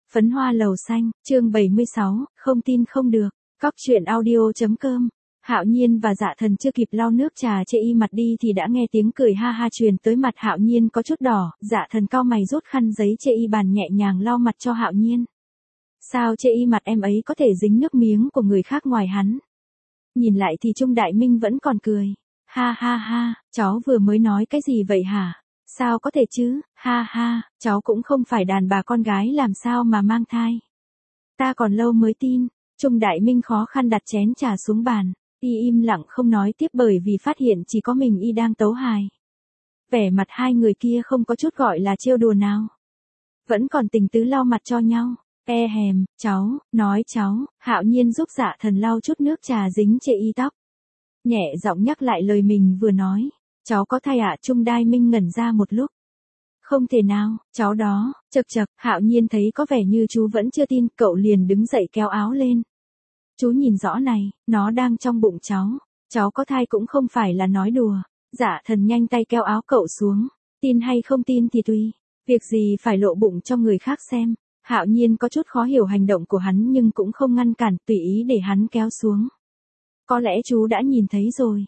Phấn hoa lầu xanh, chương 76, không tin không được. Cóc truyện audio.com. Hạo Nhiên và Dạ Thần chưa kịp lau nước trà chê y mặt đi thì đã nghe tiếng cười ha ha truyền tới mặt Hạo Nhiên có chút đỏ, Dạ Thần cau mày rút khăn giấy chê y bàn nhẹ nhàng lau mặt cho Hạo Nhiên. Sao chê y mặt em ấy có thể dính nước miếng của người khác ngoài hắn? Nhìn lại thì Trung Đại Minh vẫn còn cười. Ha ha ha, cháu vừa mới nói cái gì vậy hả? Sao có thể chứ, ha ha, cháu cũng không phải đàn bà con gái làm sao mà mang thai. Ta còn lâu mới tin. Trung Đại Minh khó khăn đặt chén trà xuống bàn, y im lặng không nói tiếp bởi vì phát hiện chỉ có mình y đang tấu hài. Vẻ mặt hai người kia không có chút gọi là trêu đùa nào. Vẫn còn tình tứ lau mặt cho nhau. E hèm, cháu, nói cháu, Hạo Nhiên giúp Dạ Thần lau chút nước trà dính chê y tóc. Nhẹ giọng nhắc lại lời mình vừa nói. Cháu có thai ạ? Trung Đại Minh ngẩn ra một lúc. Không thể nào, cháu đó, chậc chậc, Hạo Nhiên thấy có vẻ như chú vẫn chưa tin, cậu liền đứng dậy kéo áo lên. Chú nhìn rõ này, nó đang trong bụng cháu có thai cũng không phải là nói đùa. Dạ Thần nhanh tay kéo áo cậu xuống, tin hay không tin thì tùy, việc gì phải lộ bụng cho người khác xem. Hạo Nhiên có chút khó hiểu hành động của hắn nhưng cũng không ngăn cản, tùy ý để hắn kéo xuống. Có lẽ chú đã nhìn thấy rồi,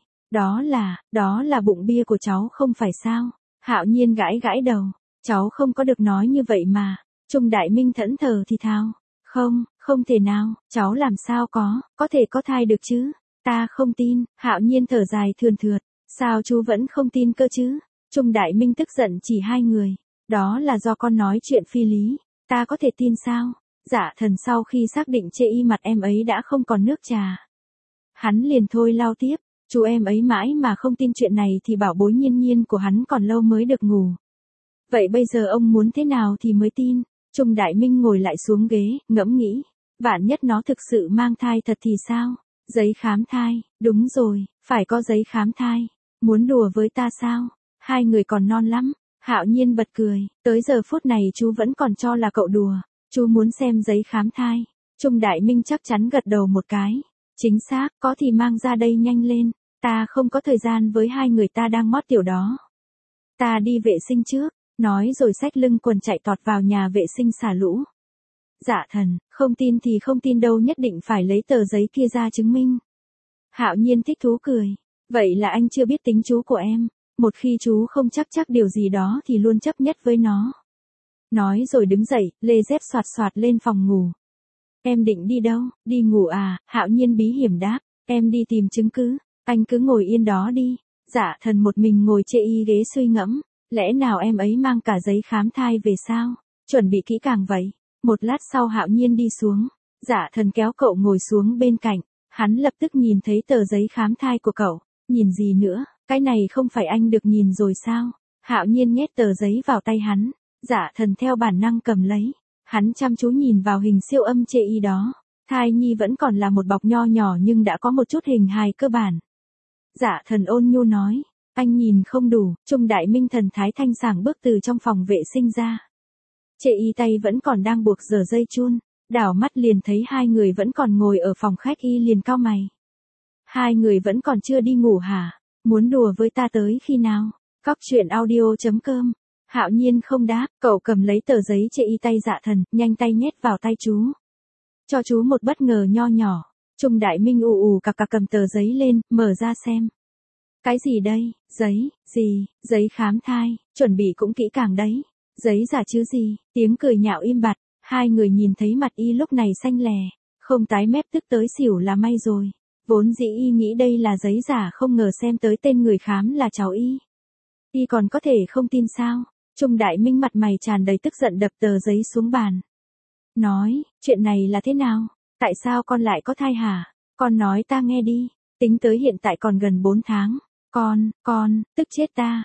đó là bụng bia của cháu không phải sao? Hạo Nhiên gãi gãi đầu, cháu không có được nói như vậy mà. Trung Đại Minh thẫn thờ thì thào, không thể nào, cháu làm sao có thể có thai được chứ? Ta không tin. Hạo Nhiên thở dài thườn thượt, sao chú vẫn không tin cơ chứ? Trung Đại Minh tức giận chỉ hai người, đó là do con nói chuyện phi lý, ta có thể tin sao? Dạ Thần sau khi xác định chê y mặt em ấy đã không còn nước trà, hắn liền thôi lau tiếp. Chú em ấy mãi mà không tin chuyện này thì bảo bối Nhiên Nhiên của hắn còn lâu mới được ngủ. Vậy bây giờ ông muốn thế nào thì mới tin? Trung Đại Minh ngồi lại xuống ghế, ngẫm nghĩ. Vạn nhất nó thực sự mang thai thật thì sao? Giấy khám thai, đúng rồi, phải có giấy khám thai. Muốn đùa với ta sao? Hai người còn non lắm. Hạo Nhiên bật cười, tới giờ phút này chú vẫn còn cho là cậu đùa. Chú muốn xem giấy khám thai. Trung Đại Minh chắc chắn gật đầu một cái. Chính xác, có thì mang ra đây nhanh lên. Ta không có thời gian với hai người ta đang mót tiểu đó. Ta đi vệ sinh trước, nói rồi xách lưng quần chạy tọt vào nhà vệ sinh xả lũ. Dạ Thần, không tin thì không tin đâu, nhất định phải lấy tờ giấy kia ra chứng minh. Hạo Nhiên thích thú cười. Vậy là anh chưa biết tính chú của em. Một khi chú không chắc điều gì đó thì luôn chấp nhất với nó. Nói rồi đứng dậy, lê dép soạt soạt lên phòng ngủ. Em định đi đâu? Đi ngủ à? Hạo Nhiên bí hiểm đáp. Em đi tìm chứng cứ. Anh cứ ngồi yên đó đi. Dạ Thần một mình ngồi chê y ghế suy ngẫm. Lẽ nào em ấy mang cả giấy khám thai về sao? Chuẩn bị kỹ càng vậy. Một lát sau Hạo Nhiên đi xuống. Dạ Thần kéo cậu ngồi xuống bên cạnh. Hắn lập tức nhìn thấy tờ giấy khám thai của cậu. Nhìn gì nữa? Cái này không phải anh được nhìn rồi sao? Hạo Nhiên nhét tờ giấy vào tay hắn. Dạ Thần theo bản năng cầm lấy. Hắn chăm chú nhìn vào hình siêu âm chê y đó. Thai nhi vẫn còn là một bọc nho nhỏ nhưng đã có một chút hình hài cơ bản. Dạ Thần ôn nhu nói. Anh nhìn không đủ. Trung Đại Minh thần thái thanh sảng bước từ trong phòng vệ sinh ra. Chê y tay vẫn còn đang buộc giờ dây chun. Đảo mắt liền thấy hai người vẫn còn ngồi ở phòng khách, y liền cau mày. Hai người vẫn còn chưa đi ngủ hả? Muốn đùa với ta tới khi nào? Cóc truyện audio.com. Hạo Nhiên không đáp, cậu cầm lấy tờ giấy chê y tay Dạ Thần, nhanh tay nhét vào tay chú. Cho chú một bất ngờ nho nhỏ. Trung Đại Minh ù cặc cầm tờ giấy lên, mở ra xem. Cái gì đây? Giấy, gì? Giấy khám thai, chuẩn bị cũng kỹ càng đấy. Giấy giả chứ gì? Tiếng cười nhạo im bặt, hai người nhìn thấy mặt y lúc này xanh lè, không tái mép tức tới xỉu là may rồi. Vốn dĩ y nghĩ đây là giấy giả, không ngờ xem tới tên người khám là cháu y. Y còn có thể không tin sao? Trung Đại Minh mặt mày tràn đầy tức giận đập tờ giấy xuống bàn. Nói, chuyện này là thế nào? Tại sao con lại có thai hả? Con nói ta nghe đi. Tính tới hiện tại còn gần 4 tháng. Con, tức chết ta.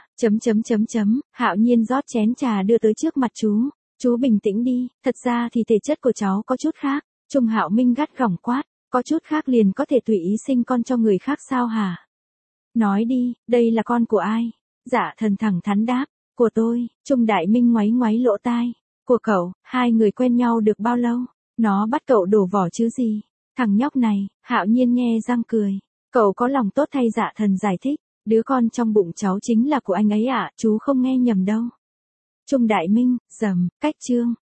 Hạo Nhiên rót chén trà đưa tới trước mặt chú. Chú bình tĩnh đi, thật ra thì thể chất của cháu có chút khác. Trung Hạo Minh gắt gỏng quát. Có chút khác liền có thể tùy ý sinh con cho người khác sao hả? Nói đi, đây là con của ai? Dạ Thần thẳng thắn đáp. Của tôi. Trung Đại Minh ngoáy ngoáy lỗ tai. Của cậu, hai người quen nhau được bao lâu? Nó bắt cậu đổ vỏ chứ gì? Thằng nhóc này. Hạo Nhiên nhe răng cười. Cậu có lòng tốt thay Dạ Thần giải thích. Đứa con trong bụng cháu chính là của anh ấy ạ, chú không nghe nhầm đâu. Trung Đại Minh, cách chương.